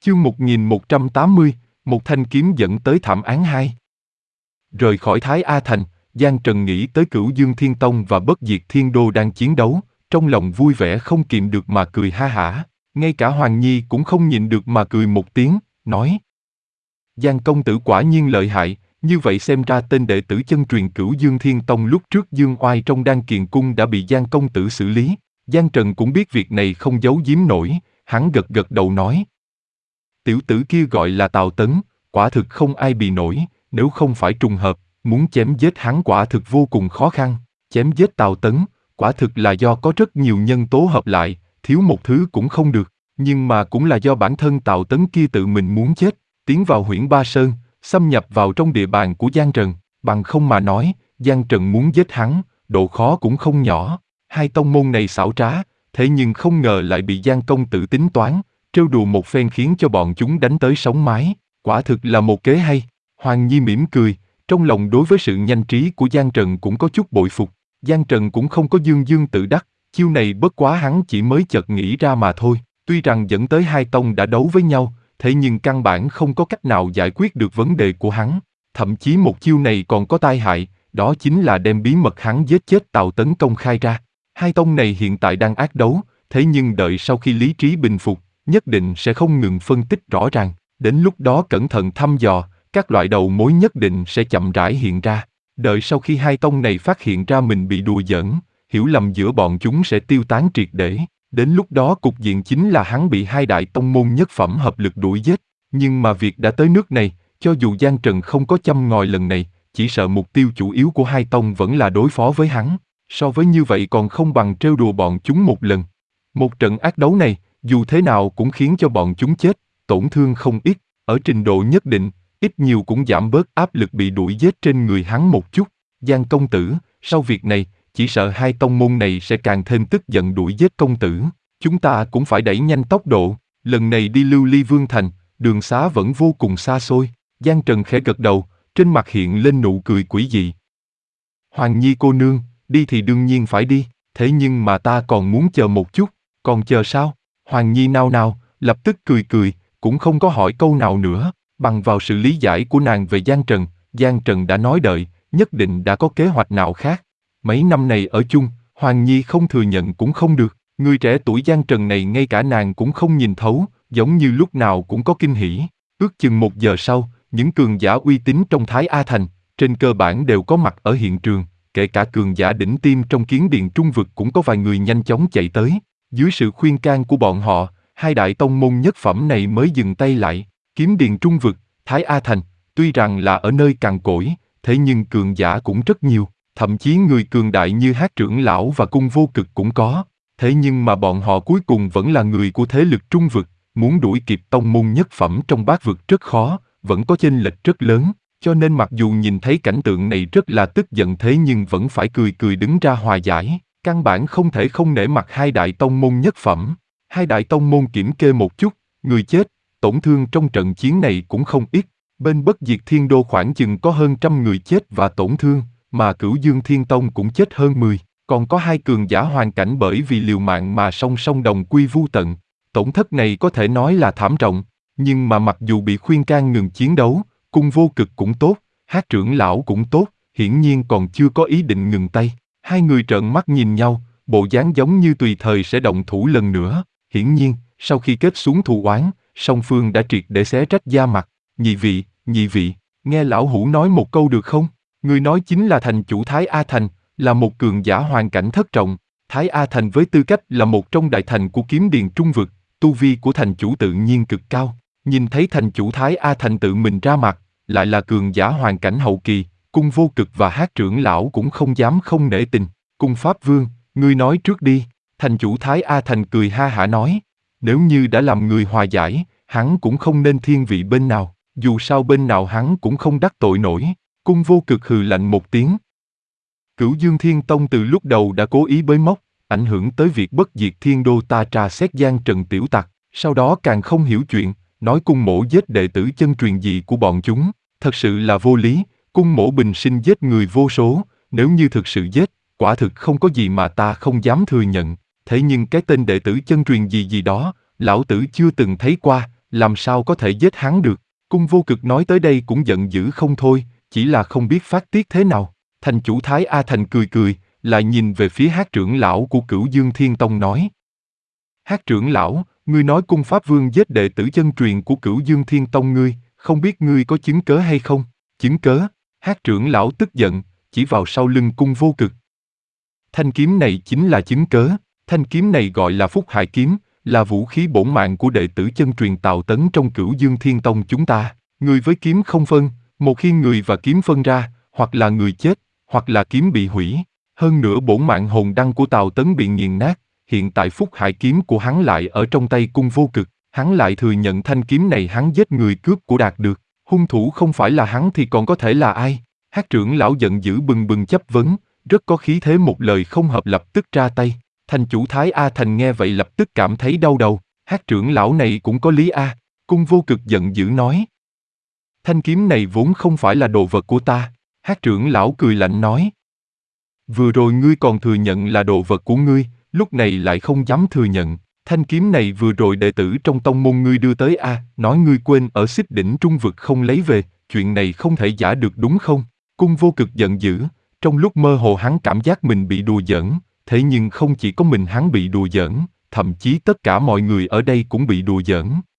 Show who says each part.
Speaker 1: Chương 1180, một thanh kiếm dẫn tới thảm án 2. Rời khỏi Thái A Thành, Giang Trần nghĩ tới Cửu Dương Thiên Tông và Bất Diệt Thiên Đô đang chiến đấu, trong lòng vui vẻ không kìm được mà cười ha hả. Ngay cả Hoàng Nhi cũng không nhịn được mà cười một tiếng, nói: Giang công tử quả nhiên lợi hại, như vậy xem ra tên đệ tử chân truyền Cửu Dương Thiên Tông lúc trước Dương Oai trong Đan Kiền Cung đã bị Giang công tử xử lý. Giang Trần cũng biết việc này không giấu giếm nổi, hắn gật gật đầu nói: Tiểu tử kia gọi là Tào Tấn, quả thực không ai bì nổi, nếu không phải trùng hợp, muốn chém giết hắn quả thực vô cùng khó khăn. Chém giết Tào Tấn, quả thực là do có rất nhiều nhân tố hợp lại, thiếu một thứ cũng không được, nhưng mà cũng là do bản thân Tào Tấn kia tự mình muốn chết, tiến vào Huyễn Ba Sơn, xâm nhập vào trong địa bàn của Giang Trần, bằng không mà nói, Giang Trần muốn giết hắn, độ khó cũng không nhỏ. Hai tông môn này xảo trá, thế nhưng không ngờ lại bị Giang công tử tính toán, trêu đùa một phen khiến cho bọn chúng đánh tới sống mái, quả thực là một kế hay. Hoàng Nhi mỉm cười, trong lòng đối với sự nhanh trí của Giang Trần cũng có chút bội phục. Giang Trần cũng không có dương dương tự đắc, chiêu này bất quá hắn chỉ mới chợt nghĩ ra mà thôi. Tuy rằng dẫn tới hai tông đã đấu với nhau, thế nhưng căn bản không có cách nào giải quyết được vấn đề của hắn. Thậm chí một chiêu này còn có tai hại, đó chính là đem bí mật hắn giết chết Tào Tấn công khai ra. Hai tông này hiện tại đang ác đấu, thế nhưng đợi sau khi lý trí bình phục, nhất định sẽ không ngừng phân tích rõ ràng. Đến lúc đó cẩn thận thăm dò, các loại đầu mối nhất định sẽ chậm rãi hiện ra. Đợi sau khi hai tông này phát hiện ra mình bị đùa giỡn, hiểu lầm giữa bọn chúng sẽ tiêu tán triệt để. Đến lúc đó cục diện chính là hắn bị hai đại tông môn nhất phẩm hợp lực đuổi giết. Nhưng mà việc đã tới nước này, cho dù Giang Trần không có châm ngòi lần này, chỉ sợ mục tiêu chủ yếu của hai tông vẫn là đối phó với hắn. So với như vậy còn không bằng trêu đùa bọn chúng một lần. Một trận ác đấu này, dù thế nào cũng khiến cho bọn chúng chết, tổn thương không ít, ở trình độ nhất định, ít nhiều cũng giảm bớt áp lực bị đuổi giết trên người hắn một chút. Giang công tử, sau việc này, chỉ sợ hai tông môn này sẽ càng thêm tức giận đuổi giết công tử. Chúng ta cũng phải đẩy nhanh tốc độ, lần này đi Lưu Ly Vương Thành, đường xá vẫn vô cùng xa xôi. Giang Trần khẽ gật đầu, trên mặt hiện lên nụ cười quỷ dị. Hoàng Nhi cô nương, đi thì đương nhiên phải đi, thế nhưng mà ta còn muốn chờ một chút. Còn chờ sao? Hoàng Nhi nao nao, lập tức cười cười, cũng không có hỏi câu nào nữa. Bằng vào sự lý giải của nàng về Giang Trần đã nói đợi, nhất định đã có kế hoạch nào khác. Mấy năm này ở chung, Hoàng Nhi không thừa nhận cũng không được. Người trẻ tuổi Giang Trần này ngay cả nàng cũng không nhìn thấu, giống như lúc nào cũng có kinh hỉ. Ước chừng 1 giờ sau, những cường giả uy tín trong Thái A Thành, trên cơ bản đều có mặt ở hiện trường, kể cả cường giả đỉnh tiêm trong Kiến Điền Trung Vực cũng có vài người nhanh chóng chạy tới. Dưới sự khuyên can của bọn họ, hai đại tông môn nhất phẩm này mới dừng tay lại. Kiếm Điền Trung Vực, Thái A Thành, tuy rằng là ở nơi cằn cỗi, thế nhưng cường giả cũng rất nhiều, thậm chí người cường đại như Hắc trưởng lão và Cung Vô Cực cũng có. Thế nhưng mà bọn họ cuối cùng vẫn là người của thế lực Trung Vực, muốn đuổi kịp tông môn nhất phẩm trong Bát Vực rất khó, vẫn có chênh lệch rất lớn, cho nên mặc dù nhìn thấy cảnh tượng này rất là tức giận thế nhưng vẫn phải cười cười đứng ra hòa giải, căn bản không thể không nể mặt hai đại tông môn nhất phẩm. Hai đại tông môn kiểm kê một chút, người chết, tổn thương trong trận chiến này cũng không ít, bên Bất Diệt Thiên Đô khoảng chừng có hơn 100 người chết và tổn thương, mà Cửu Dương Thiên Tông cũng chết hơn 10, còn có 2 cường giả hoàn cảnh bởi vì liều mạng mà song song đồng quy vu tận. Tổn thất này có thể nói là thảm trọng, nhưng mà mặc dù bị khuyên can ngừng chiến đấu, Cung Vô Cực cũng tốt, Hắc trưởng lão cũng tốt, hiển nhiên còn chưa có ý định ngừng tay. Hai người trợn mắt nhìn nhau, bộ dáng giống như tùy thời sẽ động thủ lần nữa. Hiển nhiên, sau khi kết xuống thù oán, song phương đã triệt để xé rách da mặt. Nhị vị, nghe lão hủ nói một câu được không? Người nói chính là thành chủ Thái A Thành, là một cường giả hoàn cảnh thất trọng. Thái A Thành với tư cách là một trong đại thành của Kiếm Điền Trung Vực, tu vi của thành chủ tự nhiên cực cao. Nhìn thấy thành chủ Thái A Thành tự mình ra mặt, lại là cường giả hoàn cảnh hậu kỳ, Cung Vô Cực và Hắc trưởng lão cũng không dám không nể tình. Cung Pháp Vương, ngươi nói trước đi. Thành chủ Thái A Thành cười ha hả nói, nếu như đã làm người hòa giải, hắn cũng không nên thiên vị bên nào, dù sao bên nào hắn cũng không đắc tội nổi. Cung Vô Cực hừ lạnh một tiếng. Cửu Dương Thiên Tông từ lúc đầu đã cố ý bới móc, ảnh hưởng tới việc Bất Diệt Thiên Đô ta trà xét Giang Trần tiểu tặc, sau đó càng không hiểu chuyện, nói cung mỗ giết đệ tử chân truyền gì của bọn chúng, thật sự là vô lý. Cung mỗ bình sinh giết người vô số, nếu như thực sự giết, quả thực không có gì mà ta không dám thừa nhận. Thế nhưng cái tên đệ tử chân truyền gì đó, lão tử chưa từng thấy qua, làm sao có thể giết hắn được. Cung Vô Cực nói tới đây cũng giận dữ không thôi, chỉ là không biết phát tiết thế nào. Thành chủ Thái A Thành cười cười, lại nhìn về phía Hắc trưởng lão của Cửu Dương Thiên Tông nói. Hắc trưởng lão, ngươi nói Cung Pháp Vương giết đệ tử chân truyền của Cửu Dương Thiên Tông ngươi, không biết ngươi có chứng cớ hay không? Chứng cớ? Hắc trưởng lão tức giận, chỉ vào sau lưng Cung Vô Cực. Thanh kiếm này chính là chứng cớ, thanh kiếm này gọi là Phúc Hải kiếm, là vũ khí bổn mạng của đệ tử chân truyền Tào Tấn trong Cửu Dương Thiên Tông chúng ta. Người với kiếm không phân, một khi người và kiếm phân ra, hoặc là người chết, hoặc là kiếm bị hủy. Hơn nữa bổn mạng hồn đăng của Tào Tấn bị nghiền nát, hiện tại Phúc Hải kiếm của hắn lại ở trong tay Cung Vô Cực, hắn lại thừa nhận thanh kiếm này hắn giết người cướp của đạt được. Hung thủ không phải là hắn thì còn có thể là ai? Hắc trưởng lão giận dữ bừng bừng chất vấn, rất có khí thế một lời không hợp lập tức ra tay. Thành chủ Thái A Thành nghe vậy lập tức cảm thấy đau đầu, Hắc trưởng lão này cũng có lý a. Cung Vô Cực giận dữ nói. Thanh kiếm này vốn không phải là đồ vật của ta, Hắc trưởng lão cười lạnh nói. Vừa rồi ngươi còn thừa nhận là đồ vật của ngươi, lúc này lại không dám thừa nhận. Thanh kiếm này vừa rồi đệ tử trong tông môn ngươi đưa tới a, nói ngươi quên ở Xích Đỉnh Trung Vực không lấy về, chuyện này không thể giả được đúng không? Cung Vô Cực giận dữ, trong lúc mơ hồ hắn cảm giác mình bị đùa giỡn, thế nhưng không chỉ có mình hắn bị đùa giỡn, thậm chí tất cả mọi người ở đây cũng bị đùa giỡn.